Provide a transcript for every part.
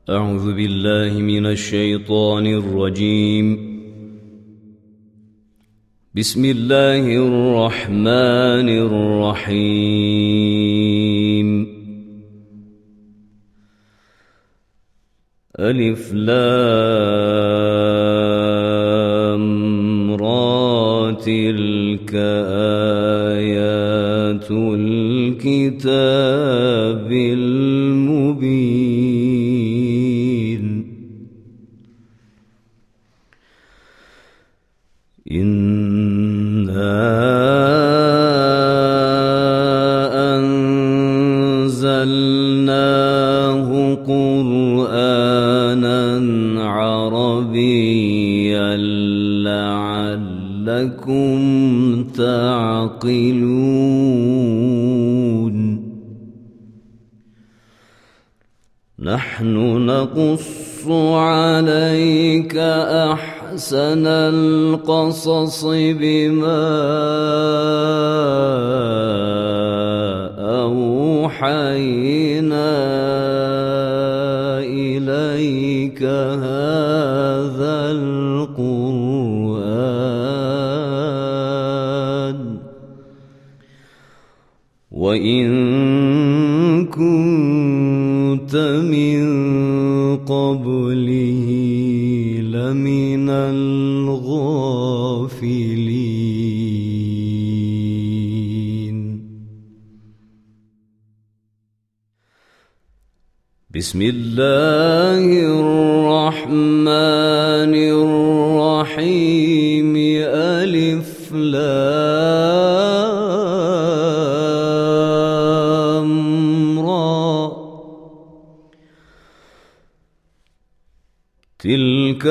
أعوذ بالله من الشيطان الرجيم. بسم الله الرحمن الرحيم. ألف لام را تلك آيات الكتاب المبين. إنا أنزلناه قرآنا عربيا لعلكم تعقلون. نحن نقص عليك أحسن القصص بما أوحينا إليك هذا القرآن وإن كنت من قبله لمن الغافلين. بسم الله الرحمن الرحيم. ألف لام را تلك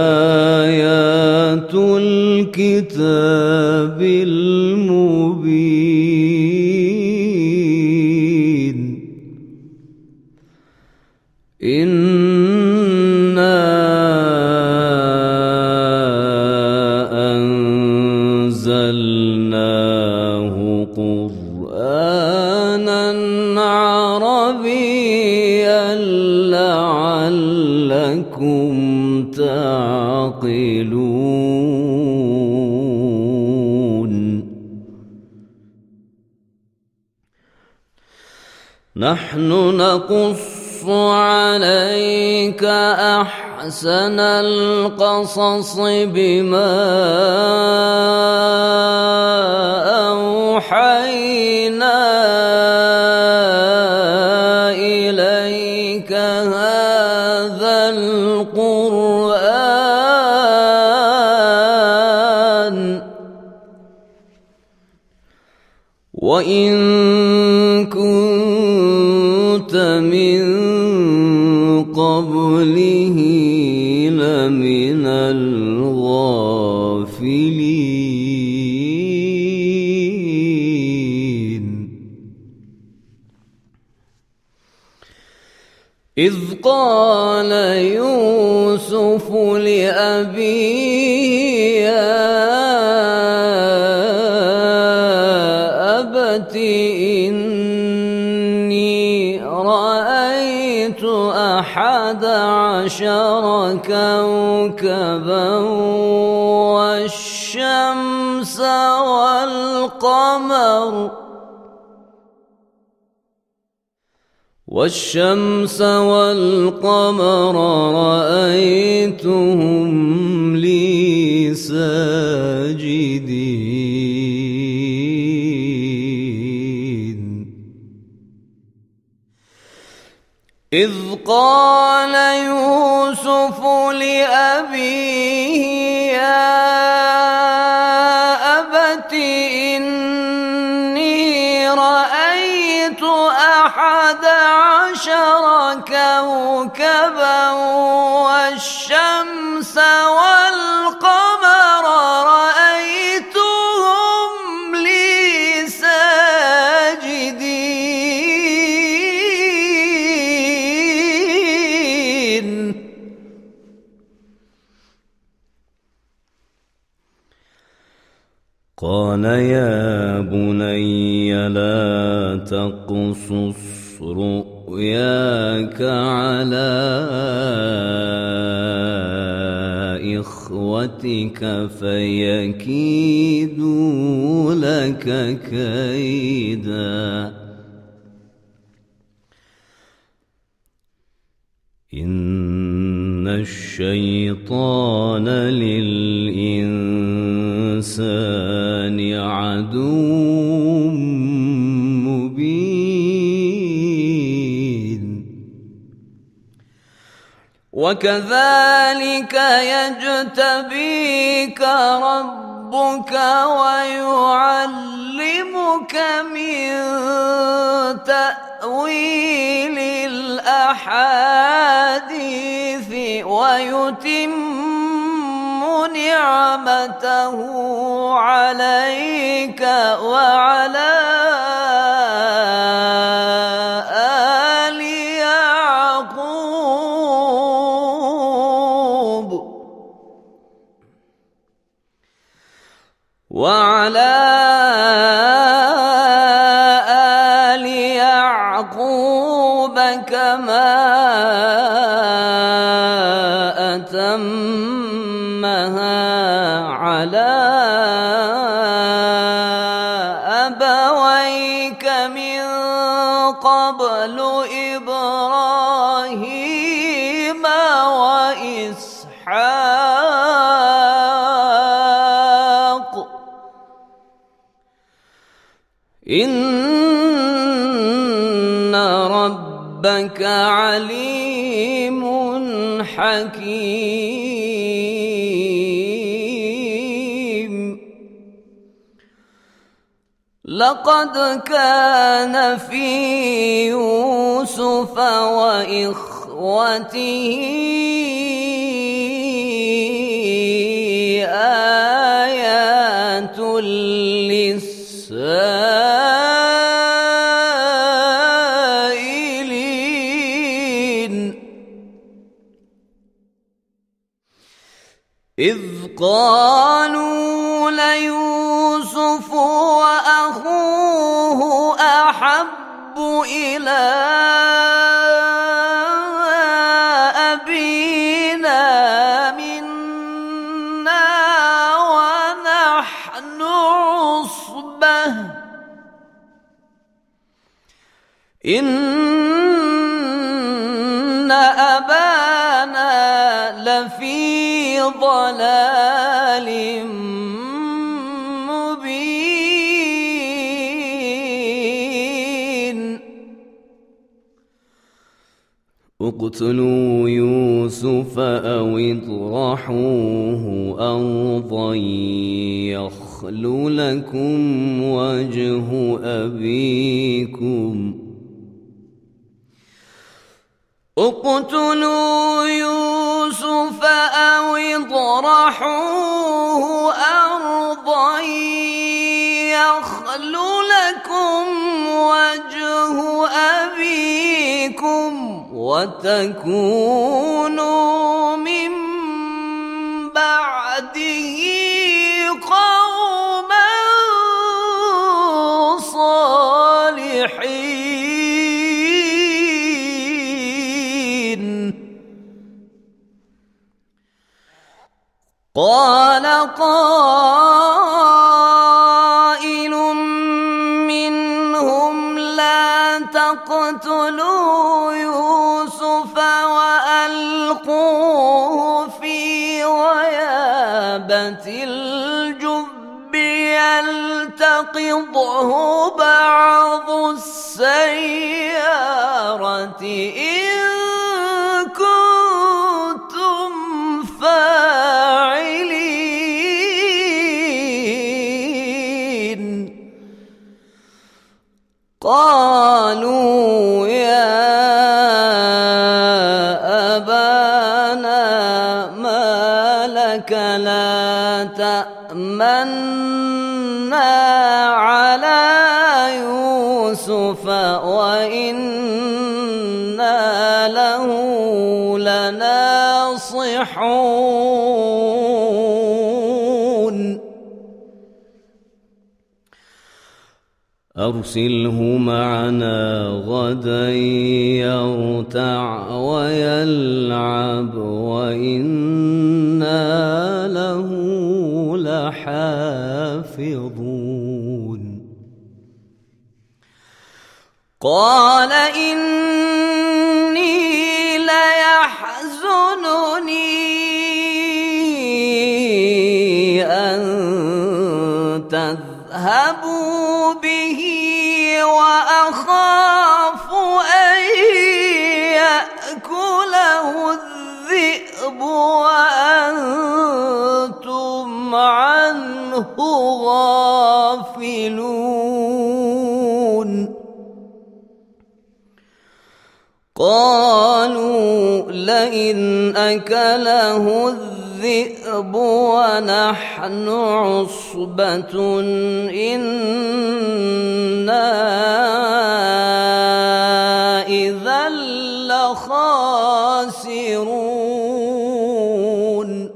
آيات الكتاب المبين. إنا أنزلناه قرآنا عربيا لعلكم تعقلون. نحن نقص عليك أحسن القصص بما أوحينا إليك هذا القرآن وإن كنت من قبله لمن الغافلين. إذ قال يوسف لأبيه يا أبت إني رأيت 11 كوكبا والشمس والقمر رأيتهم لي ساجدين. إذ قال يوسف لأبيه يا أبت إني رأيت 11 كوكبا والشمس والقمر رأيتهم لي ساجدين. قال يا بني لا تقصص رؤياك على إخوتك فيكيدوا لك كيدا إن الشيطان للإنسان عدو مبين وكذلك يجتبيك ربك ويعلمك من تأويل الأحاديث ويتم نعمته عليك وعلى آل يعقوب كما أتمها على أبويك من قبل إبراهيم وإسحاق إن ربك عليم حكيم لقد كان في يوسف وإخوته آيات للسائلين إذ قالوا ليوسف وأخوه أحب إلى أبينا منا ونحن عصبة إن أبانا لفي ضلال مبين اقتلوا يوسف أو اطرحوه أرضا يخل لكم وجه أبيكم اقتلوا يوسف أو اطرحوه أرضا يخل لكم وجه أبيكم وتكونوا من بعده قوما صالحين قال قائل منهم لا تقتلوا يوسف وألقوه في غيابة الجب يلتقطه بعض السيارة إن كنتم فاعلين قالوا يا أبانا ما لك لا تأمنا على يوسف وإنا له لناصحون أرسله معنا غدا يرتع ويلعب وإنا له قال إني ليحزنني أن تذهبوا به وأخاف أن يأكله الذئب وأنتم عنه غافلون قالوا لئن أكله الذئب ونحن عصبة إنا إذا لخاسرون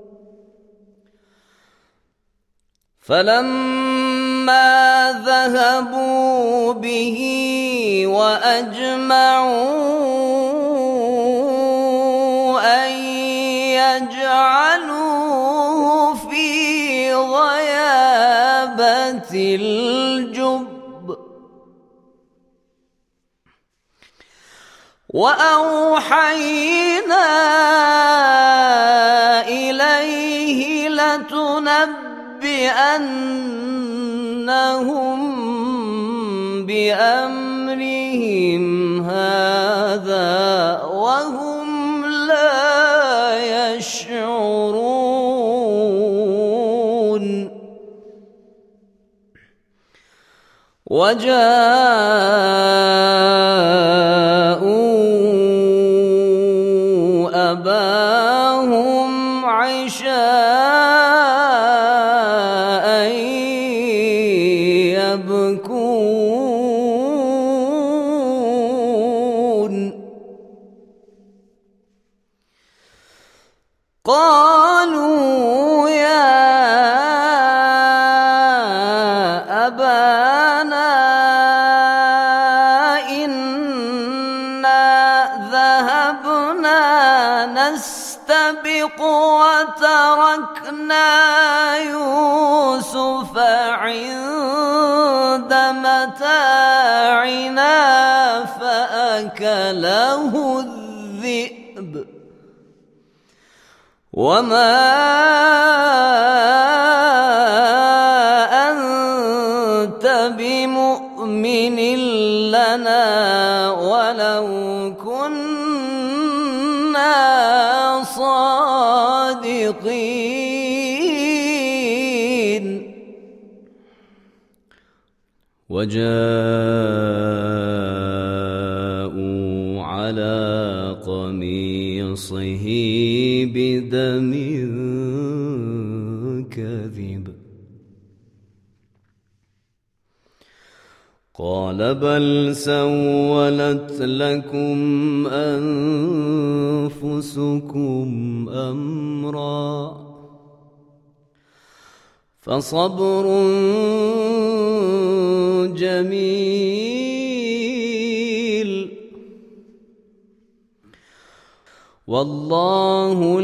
فلما ذهبوا به وأجمعوا أن يجعلوه في غيابة الجب وأوحينا إليه لتنبئنهم بأمرهم هذا وهم لا يشعرون وجاءوا أباهم عشاء يبكون قالوا يا أبانا إنا ذهبنا نستبق وتركنا يوسف عند متاعنا فأكله الذئب وما أنت بمؤمن لنا ولو كنا صادقين وجاءوا على قميصه بدم كذب قال بل سولت لكم أنفسكم أمرا فصبر جميل والله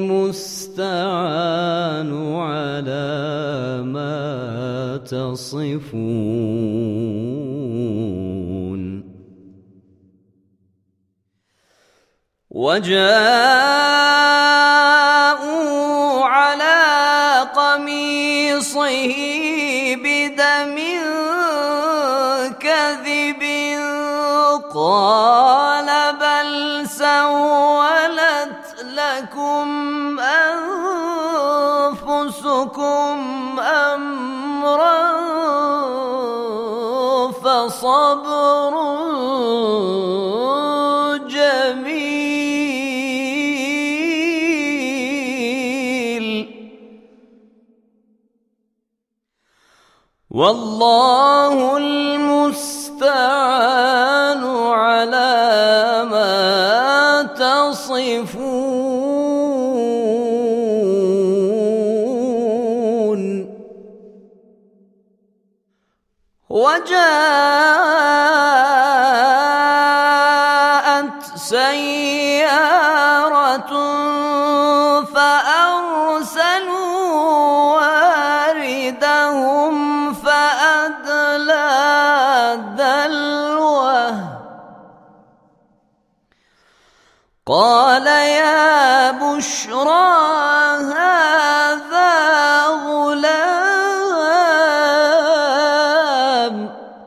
المستعان على ما تصفون وجاءوا على قميصه بدم كذب قال بل سولت لكم أنفسكم أمرا فصبر جميل والله المستعان على ما تصفون وجاءت سيارة فأرسلوا واردهم فأدلى دلوه قال يا بشرى هذا غلام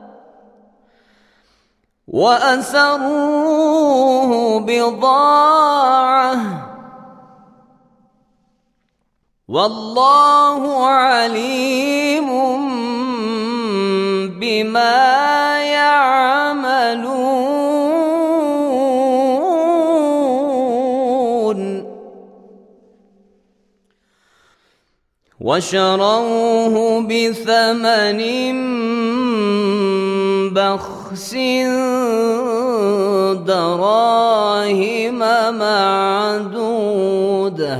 وأسروه بضاعة والله عليم بما يعملون وشروه بثمن بخس دراهم معدودة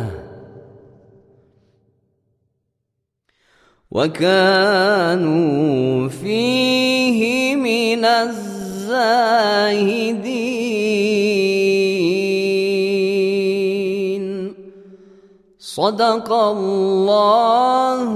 وكانوا فيه من الزاهدين صدق الله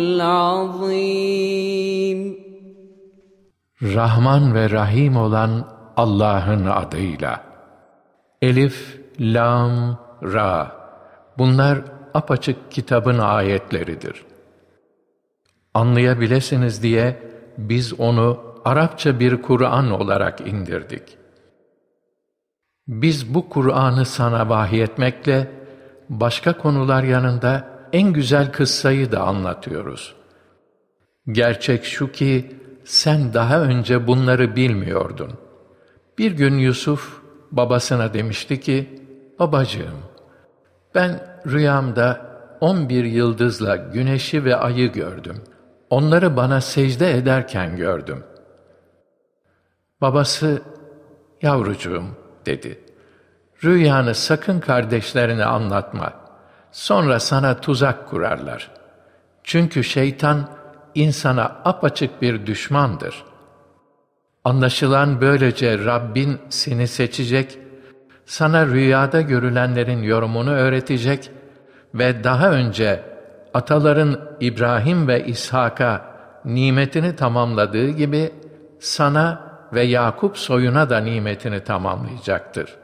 العظيم. Rahman ve Rahim olan Allah'ın adıyla. Elif, Lam, Ra. Bunlar apaçık kitabın ayetleridir. Anlayabilirsiniz diye biz onu Arapça bir Kur'an olarak indirdik. Biz bu Kur'an'ı sana vahyetmekle başka konular yanında en güzel kıssayı da anlatıyoruz. Gerçek şu ki sen daha önce bunları bilmiyordun. Bir gün Yusuf babasına demişti ki, "Babacığım, ben rüyamda 11 yıldızla güneşi ve ayı gördüm. Onları bana secde ederken gördüm." Babası, "Yavrucuğum," dedi, "rüyanı sakın kardeşlerine anlatma. Sonra sana tuzak kurarlar. Çünkü şeytan insana apaçık bir düşmandır. Anlaşılan böylece Rabbin seni seçecek, sana rüyada görülenlerin yorumunu öğretecek ve daha önce ataların İbrahim ve İshak'a nimetini tamamladığı gibi sana ve Yakup soyuna da nimetini tamamlayacaktır.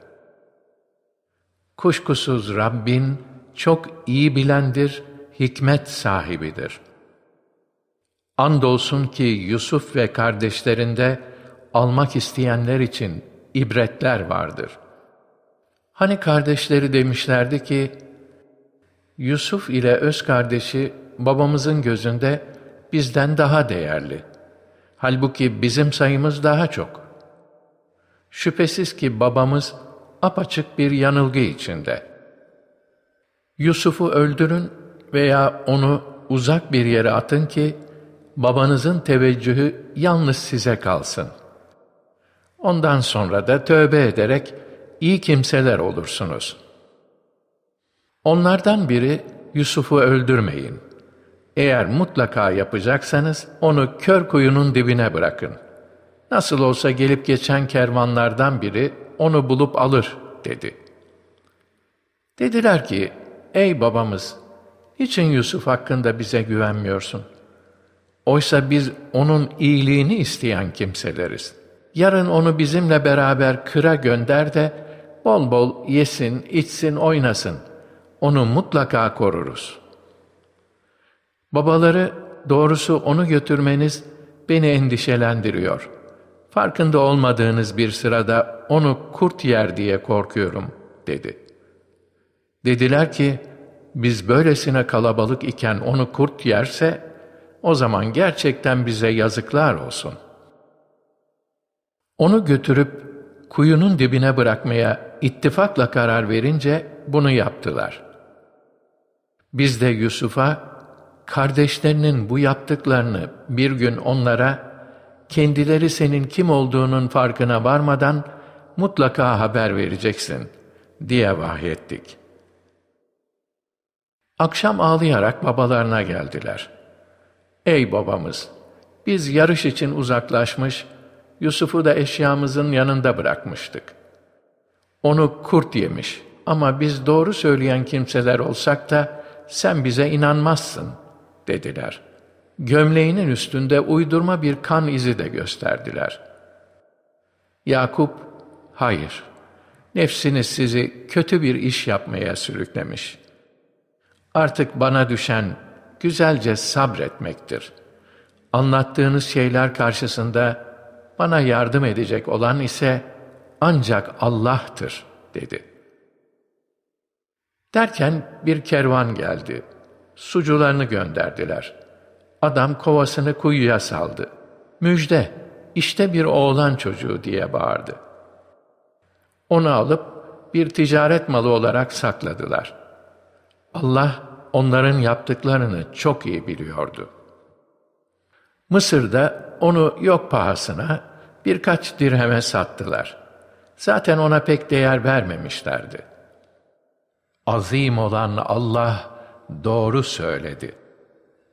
Kuşkusuz Rabbin çok iyi bilendir, hikmet sahibidir." Andolsun ki Yusuf ve kardeşlerinde almak isteyenler için ibretler vardır. Hani kardeşleri demişlerdi ki, "Yusuf ile öz kardeşi babamızın gözünde bizden daha değerli. Halbuki bizim sayımız daha çok. Şüphesiz ki babamız apaçık bir yanılgı içinde. Yusuf'u öldürün veya onu uzak bir yere atın ki babanızın teveccühü yalnız size kalsın. Ondan sonra da tövbe ederek iyi kimseler olursunuz." Onlardan biri, "Yusuf'u öldürmeyin. Eğer mutlaka yapacaksanız onu kör kuyunun dibine bırakın. Nasıl olsa gelip geçen kervanlardan biri onu bulup alır," dedi. Dediler ki, "Ey babamız, niçin Yusuf hakkında bize güvenmiyorsun? Oysa biz onun iyiliğini isteyen kimseleriz. Yarın onu bizimle beraber kıra gönder de bol bol yesin, içsin, oynasın. Onu mutlaka koruruz." Babaları, "Doğrusu onu götürmeniz beni endişelendiriyor. Farkında olmadığınız bir sırada onu kurt yer diye korkuyorum," dedi. Dediler ki, "Biz böylesine kalabalık iken onu kurt yerse, o zaman gerçekten bize yazıklar olsun." Onu götürüp kuyunun dibine bırakmaya ittifakla karar verince bunu yaptılar. Biz de Yusuf'a, kardeşlerinin bu yaptıklarını bir gün onlara, kendileri senin kim olduğunun farkına varmadan mutlaka haber vereceksin diye vahyettik. Akşam ağlayarak babalarına geldiler. "Ey babamız, biz yarış için uzaklaşmış, Yusuf'u da eşyamızın yanında bırakmıştık. Onu kurt yemiş ama biz doğru söyleyen kimseler olsak da sen bize inanmazsın," dediler. Gömleğinin üstünde uydurma bir kan izi de gösterdiler. Yakup, "Hayır, nefsiniz sizi kötü bir iş yapmaya sürüklemiş. Artık bana düşen güzelce sabretmektir. Anlattığınız şeyler karşısında bana yardım edecek olan ise ancak Allah'tır, dedi. Derken bir kervan geldi. Sucularını gönderdiler. Adam kovasını kuyuya saldı. Müjde, işte bir oğlan çocuğu diye bağırdı. Onu alıp bir ticaret malı olarak sakladılar. Allah onların yaptıklarını çok iyi biliyordu. Mısır'da onu yok pahasına birkaç dirheme sattılar. Zaten ona pek değer vermemişlerdi. Azim olan Allah doğru söyledi.